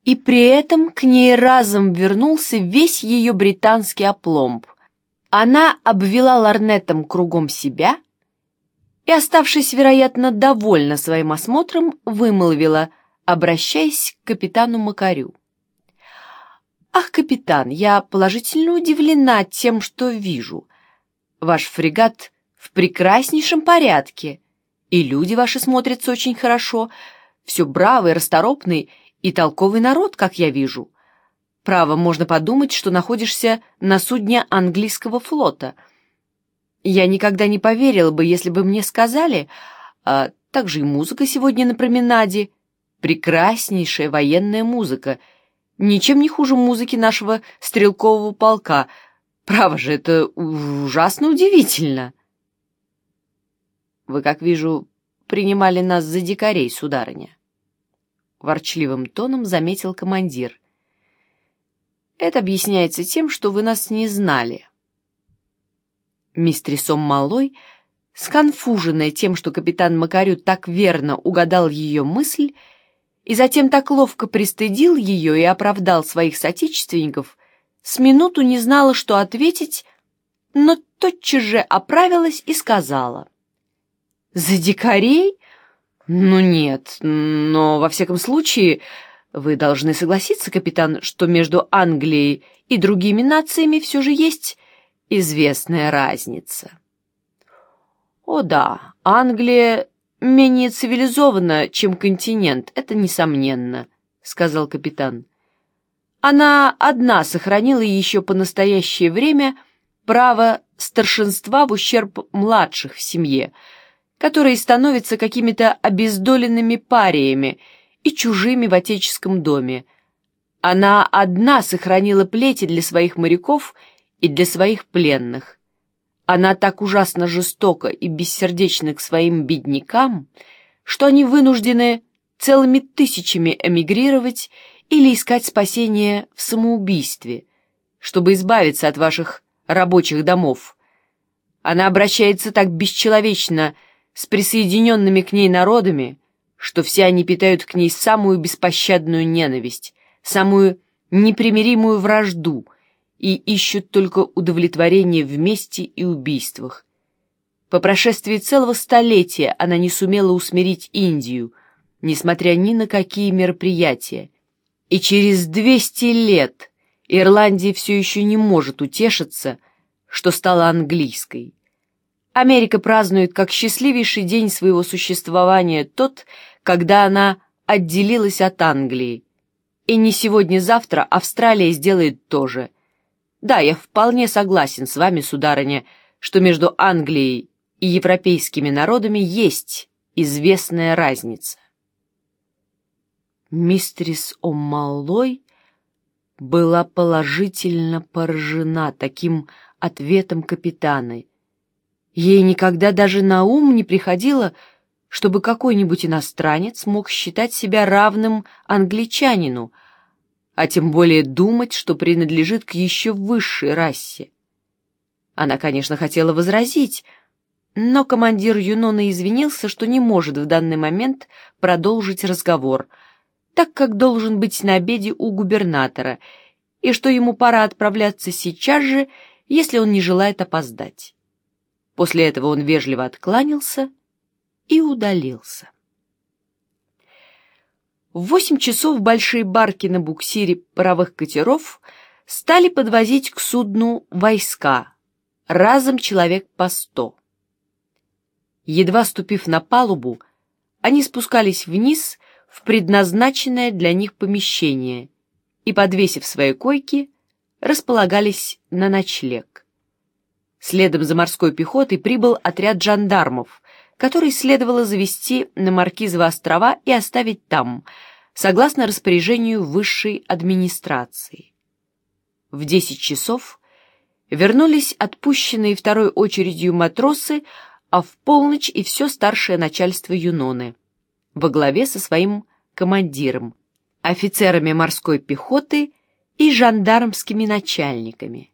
И при этом к ней разом вернулся весь ее британский опломб. Она обвела лорнетом кругом себя и, оставшись, вероятно, довольна своим осмотром, вымолвила, обращаясь к капитану Макарю. «Ах, капитан, я положительно удивлена тем, что вижу. Ваш фрегат в прекраснейшем порядке, и люди ваши смотрятся очень хорошо, все бравый, расторопный и толковый народ, как я вижу. Право, можно подумать, что находишься на судне английского флота. Я никогда не поверила бы, если бы мне сказали, а также и музыка сегодня на променаде, прекраснейшая военная музыка, ничем не хуже музыки нашего стрелкового полка. Право же, это ужасно удивительно». «Вы, как вижу, принимали нас за дикарей, сударыня», — ворчливым тоном заметил командир. «Это объясняется тем, что вы нас не знали». Мистерис Оммалой, сконфуженная тем, что капитан Макарю так верно угадал ее мысль и затем так ловко пристыдил ее и оправдал своих соотечественников, с минуту не знала, что ответить, но тотчас же оправилась и сказала: «За дикарей? Ну нет, но во всяком случае вы должны согласиться, капитан, что между Англией и другими нациями все же есть известная разница». «О да, Англия менее цивилизована, чем континент, это несомненно», — сказал капитан. «Она одна сохранила еще по настоящее время право старшинства в ущерб младших в семье, которые становятся какими-то обездоленными париями и чужими в отеческом доме. Она одна сохранила плети для своих моряков и для своих пленных. Она так ужасно жестока и бессердечна к своим беднякам, что они вынуждены целыми тысячами эмигрировать или искать спасение в самоубийстве, чтобы избавиться от ваших рабочих домов. Она обращается так бесчеловечно с присоединенными к ней народами, что все они питают к ней самую беспощадную ненависть, самую непримиримую вражду и ищут только удовлетворение в мести и убийствах. По прошествии целого столетия она не сумела усмирить Индию, несмотря ни на какие мероприятия, и через 200 лет Ирландия все еще не может утешиться, что стала английской. Америка празднует как счастливейший день своего существования тот, когда она отделилась от Англии. И не сегодня-завтра Австралия сделает то же. Да, я вполне согласен с вами, сударыня, что между Англией и европейскими народами есть известная разница. Мистерис Оммалой была положительно поражена таким ответом капитана. Ей никогда даже на ум не приходило, чтобы какой-нибудь иностранец мог считать себя равным англичанину, а тем более думать, что принадлежит к еще высшей расе. Она, конечно, хотела возразить, но командир Юнона извинился, что не может в данный момент продолжить разговор, так как должен быть на обеде у губернатора, и что ему пора отправляться сейчас же, если он не желает опоздать. После этого он вежливо откланялся и удалился. В 8 часов большие барки на буксире паровых катеров стали подвозить к судну войска, разом человек по 100. Едва ступив на палубу, они спускались вниз в предназначенное для них помещение и, подвесив свои койки, располагались на ночлег. Следом за морской пехотой прибыл отряд жандармов, который следовало завести на Маркизовы острова и оставить там, согласно распоряжению высшей администрации. В 10 часов вернулись отпущенные второй очередью матросы, а в полночь и все старшее начальство Юноны, во главе со своим командиром, офицерами морской пехоты и жандармскими начальниками.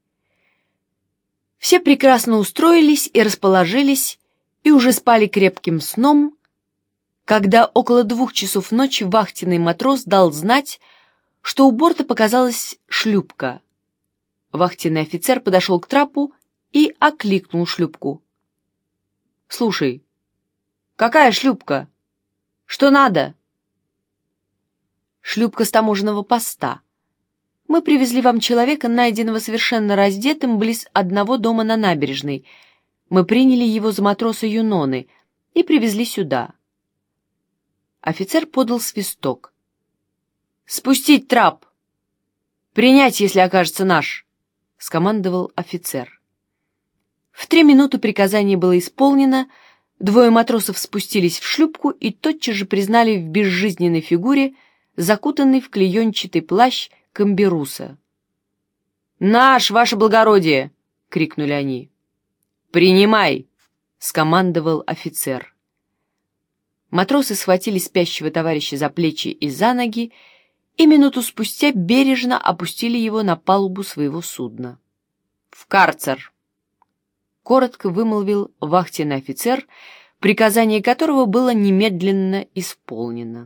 Все прекрасно устроились и расположились, и уже спали крепким сном, когда около 2 часов ночи вахтенный матрос дал знать, что у борта показалась шлюпка. Вахтенный офицер подошел к трапу и окликнул шлюпку. «Слушай, какая шлюпка? Что надо?» «Шлюпка с таможенного поста. Мы привезли вам человека, найденного совершенно раздетым близ одного дома на набережной. Мы приняли его за матроса Юноны и привезли сюда». Офицер подал свисток. «Спустить трап! Принять, если окажется наш!» — скомандовал офицер. В 3 минуты приказание было исполнено, 2 матросов спустились в шлюпку и тотчас же признали в безжизненной фигуре закутанный в клеенчатый плащ камберуса. «Наш, ваше благородие!» — крикнули они. «Принимай!» — скомандовал офицер. Матросы схватили спящего товарища за плечи и за ноги и минуту спустя бережно опустили его на палубу своего судна. «В карцер!» — коротко вымолвил вахтенный офицер, приказание которого было немедленно исполнено.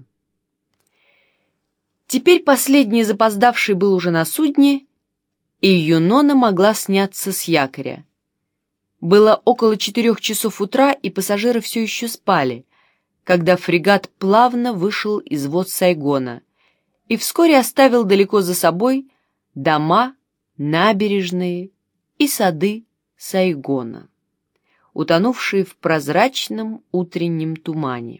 Теперь последний запоздавший был уже на судне, и Юнона могла сняться с якоря. Было около 4 часов утра, и пассажиры все еще спали, когда фрегат плавно вышел из вод Сайгона и вскоре оставил далеко за собой дома, набережные и сады Сайгона, утонувшие в прозрачном утреннем тумане.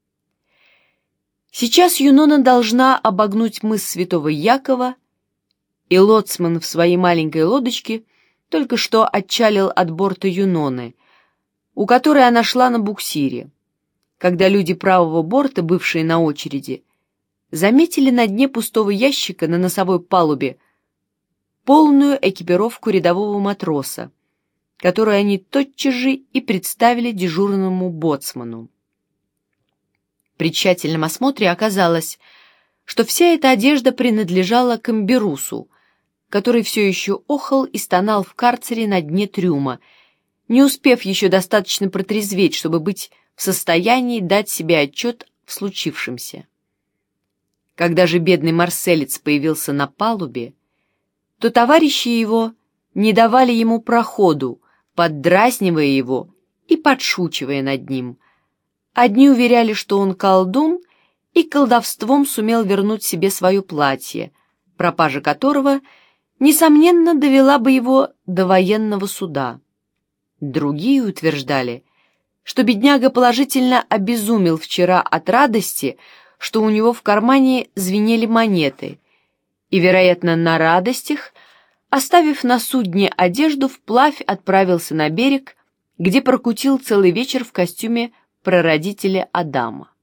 Сейчас Юнона должна обогнуть мыс Святого Якова, и лоцман в своей маленькой лодочке только что отчалил от борта Юноны, у которой она шла на буксире, когда люди правого борта, бывшие на очереди, заметили на дне пустого ящика на носовой палубе полную экипировку рядового матроса, которую они тотчас же и представили дежурному боцману. При тщательном осмотре оказалось, что вся эта одежда принадлежала камберусу, который все еще охал и стонал в карцере на дне трюма, не успев еще достаточно протрезветь, чтобы быть в состоянии дать себе отчет в случившемся. Когда же бедный марселец появился на палубе, то товарищи его не давали ему проходу, поддразнивая его и подшучивая над ним. Одни уверяли, что он колдун и колдовством сумел вернуть себе свое платье, пропажа которого, несомненно, довела бы его до военного суда. Другие утверждали, что бедняга положительно обезумел вчера от радости, что у него в кармане звенели монеты, и, вероятно, на радостях, оставив на судне одежду, вплавь отправился на берег, где прокутил целый вечер в костюме прародителя Адама.